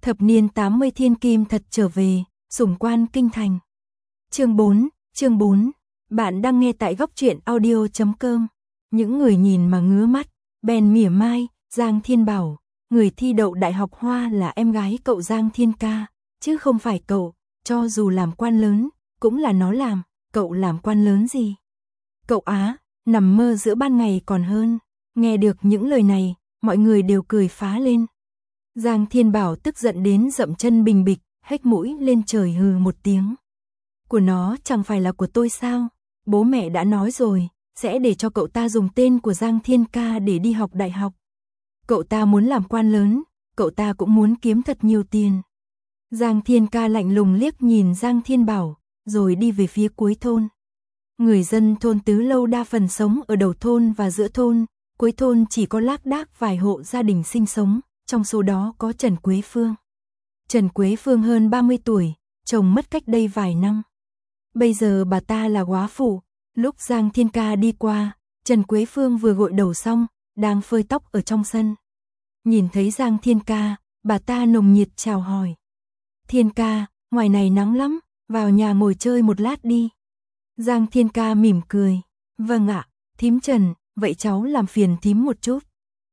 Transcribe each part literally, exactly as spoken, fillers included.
Thập niên tám mươi thiên kim thật trở về, sủng quan kinh thành. Chương bốn, chương bốn. Bạn đang nghe tại góc truyện audio chấm com. Những người nhìn mà ngứa mắt, bèn mỉa mai, Giang Thiên bảo, người thi đậu đại học Hoa là em gái cậu Giang Thiên ca, chứ không phải cậu, cho dù làm quan lớn, cũng là nó làm, cậu làm quan lớn gì? Cậu á, nằm mơ giữa ban ngày còn hơn. Nghe được những lời này, mọi người đều cười phá lên. Giang Thiên Bảo tức giận đến dậm chân bình bịch, hếch mũi lên trời hừ một tiếng. Của nó chẳng phải là của tôi sao? Bố mẹ đã nói rồi, sẽ để cho cậu ta dùng tên của Giang Thiên ca để đi học đại học. Cậu ta muốn làm quan lớn, cậu ta cũng muốn kiếm thật nhiều tiền. Giang Thiên ca lạnh lùng liếc nhìn Giang Thiên Bảo, rồi đi về phía cuối thôn. Người dân thôn Tứ Lâu đa phần sống ở đầu thôn và giữa thôn, cuối thôn chỉ có lác đác vài hộ gia đình sinh sống, trong số đó có Trần Quế Phương. Trần Quế Phương hơn ba mươi tuổi, chồng mất cách đây vài năm. Bây giờ bà ta là góa phụ, lúc Giang Thiên ca đi qua, Trần Quế Phương vừa gội đầu xong, đang phơi tóc ở trong sân. Nhìn thấy Giang Thiên ca, bà ta nồng nhiệt chào hỏi. Thiên ca, ngoài này nắng lắm, vào nhà ngồi chơi một lát đi. Giang Thiên ca mỉm cười. Vâng ạ, thím Trần, vậy cháu làm phiền thím một chút.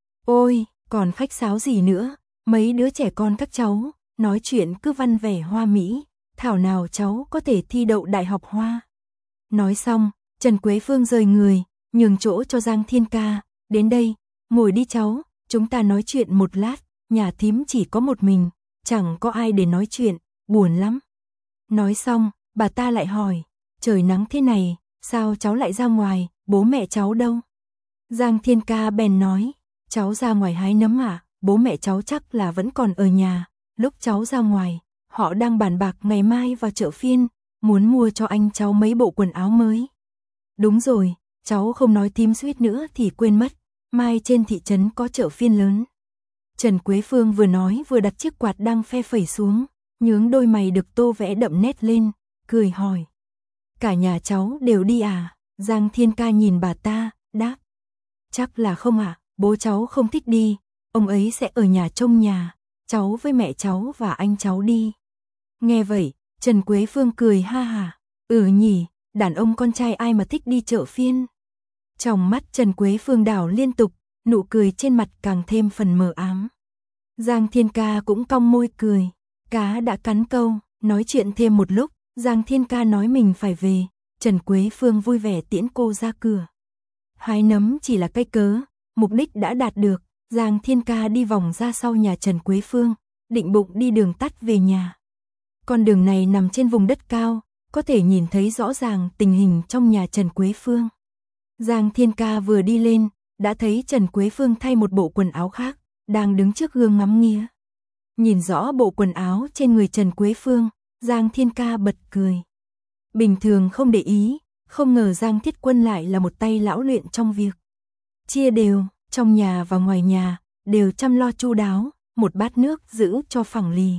Ôi, còn khách sáo gì nữa, mấy đứa trẻ con các cháu, nói chuyện cứ văn vẻ hoa mỹ, thảo nào cháu có thể thi đậu đại học Hoa. Nói xong, Trần Quế Phương rời người, nhường chỗ cho Giang Thiên ca, đến đây, ngồi đi cháu, chúng ta nói chuyện một lát, nhà thím chỉ có một mình, chẳng có ai để nói chuyện, buồn lắm. Nói xong, bà ta lại hỏi, trời nắng thế này, sao cháu lại ra ngoài, bố mẹ cháu đâu? Giang Thiên ca bèn nói, cháu ra ngoài hái nấm à, bố mẹ cháu chắc là vẫn còn ở nhà, lúc cháu ra ngoài, họ đang bàn bạc ngày mai vào chợ phiên, muốn mua cho anh cháu mấy bộ quần áo mới. Đúng rồi, cháu không nói thím suýt nữa thì quên mất, mai trên thị trấn có chợ phiên lớn. Trần Quế Phương vừa nói vừa đặt chiếc quạt đang phe phẩy xuống, nhướng đôi mày được tô vẽ đậm nét lên, cười hỏi. Cả nhà cháu đều đi à? Giang Thiên ca nhìn bà ta, đáp. Chắc là không ạ, à, bố cháu không thích đi, ông ấy sẽ ở nhà trông nhà, cháu với mẹ cháu và anh cháu đi. Nghe vậy, Trần Quế Phương cười ha hả, ừ nhỉ, đàn ông con trai ai mà thích đi chợ phiên. Trong mắt Trần Quế Phương đảo liên tục, nụ cười trên mặt càng thêm phần mờ ám. Giang Thiên ca cũng cong môi cười, cá đã cắn câu, nói chuyện thêm một lúc, Giang Thiên ca nói mình phải về, Trần Quế Phương vui vẻ tiễn cô ra cửa. Hái nấm chỉ là cái cớ, mục đích đã đạt được, Giang Thiên ca đi vòng ra sau nhà Trần Quế Phương, định bụng đi đường tắt về nhà. Con đường này nằm trên vùng đất cao, có thể nhìn thấy rõ ràng tình hình trong nhà Trần Quế Phương. Giang Thiên ca vừa đi lên, đã thấy Trần Quế Phương thay một bộ quần áo khác, đang đứng trước gương ngắm nghía. Nhìn rõ bộ quần áo trên người Trần Quế Phương, Giang Thiên ca bật cười. Bình thường không để ý, không ngờ Giang Thiết Quân lại là một tay lão luyện trong việc chia đều, trong nhà và ngoài nhà, đều chăm lo chu đáo, một bát nước giữ cho phẳng lì.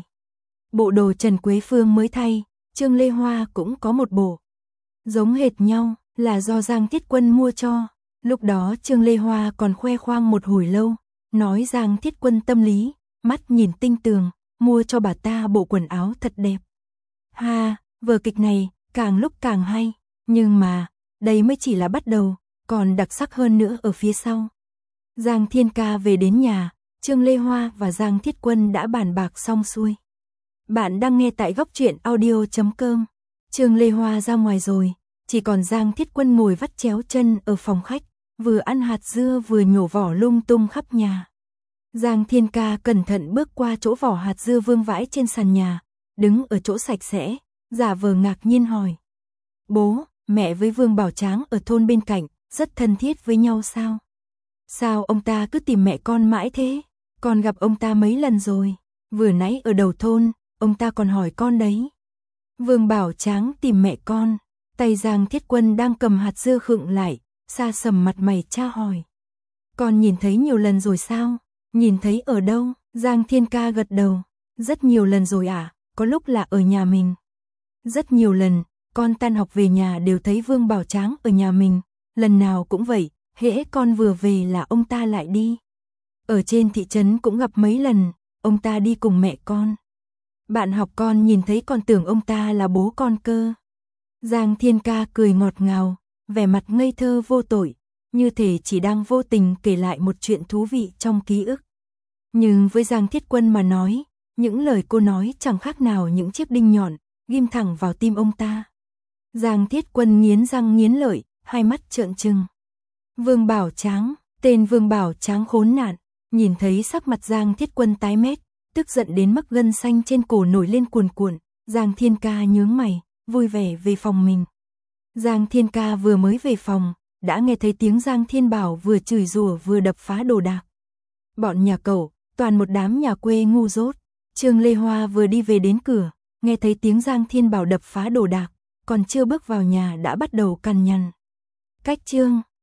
Bộ đồ Trần Quế Phương mới thay, Trương Lê Hoa cũng có một bộ. Giống hệt nhau, là do Giang Thiết Quân mua cho. Lúc đó Trương Lê Hoa còn khoe khoang một hồi lâu, nói Giang Thiết Quân tâm lý, mắt nhìn tinh tường, mua cho bà ta bộ quần áo thật đẹp. Ha, vở kịch này, càng lúc càng hay, nhưng mà, đây mới chỉ là bắt đầu, còn đặc sắc hơn nữa ở phía sau. Giang Thiên ca về đến nhà, Trương Lê Hoa và Giang Thiết Quân đã bàn bạc xong xuôi. Bạn đang nghe tại góc truyện audio chấm com. Trương Lê Hoa ra ngoài rồi, chỉ còn Giang Thiết Quân ngồi vắt chéo chân ở phòng khách, vừa ăn hạt dưa vừa nhổ vỏ lung tung khắp nhà. Giang Thiên ca cẩn thận bước qua chỗ vỏ hạt dưa vương vãi trên sàn nhà, đứng ở chỗ sạch sẽ, giả vờ ngạc nhiên hỏi. Bố, mẹ với Vương Bảo Tráng ở thôn bên cạnh, rất thân thiết với nhau sao? Sao ông ta cứ tìm mẹ con mãi thế? Con gặp ông ta mấy lần rồi, vừa nãy ở đầu thôn, ông ta còn hỏi con đấy. Vương Bảo Tráng tìm mẹ con, tay Giang Thiết Quân đang cầm hạt dưa khựng lại, xa sầm mặt mày tra hỏi. Con nhìn thấy nhiều lần rồi sao? Nhìn thấy ở đâu? Giang Thiên ca gật đầu. Rất nhiều lần rồi à, có lúc là ở nhà mình. Rất nhiều lần, con tan học về nhà đều thấy Vương Bảo Tráng ở nhà mình, lần nào cũng vậy, hễ con vừa về là ông ta lại đi. Ở trên thị trấn cũng gặp mấy lần, ông ta đi cùng mẹ con. Bạn học con nhìn thấy còn tưởng ông ta là bố con cơ. Giang Thiên Ca cười ngọt ngào, vẻ mặt ngây thơ vô tội, như thể chỉ đang vô tình kể lại một chuyện thú vị trong ký ức. Nhưng với Giang Thiết Quân mà nói, những lời cô nói chẳng khác nào những chiếc đinh nhọn, ghim thẳng vào tim ông ta. Giang Thiết Quân nghiến răng nghiến lợi, hai mắt trợn trừng. Vương Bảo Tráng, tên Vương Bảo Tráng khốn nạn, nhìn thấy sắc mặt Giang Thiết Quân tái mét, tức giận đến mức gân xanh trên cổ nổi lên cuồn cuộn, Giang Thiên Ca nhướng mày, vui vẻ về phòng mình. Giang Thiên Ca vừa mới về phòng, đã nghe thấy tiếng Giang Thiên Bảo vừa chửi rủa vừa đập phá đồ đạc. Bọn nhà cậu, toàn một đám nhà quê ngu dốt. Trương Lê Hoa vừa đi về đến cửa, nghe thấy tiếng Giang Thiên Bảo đập phá đồ đạc, còn chưa bước vào nhà đã bắt đầu cằn nhằn. Cách Trương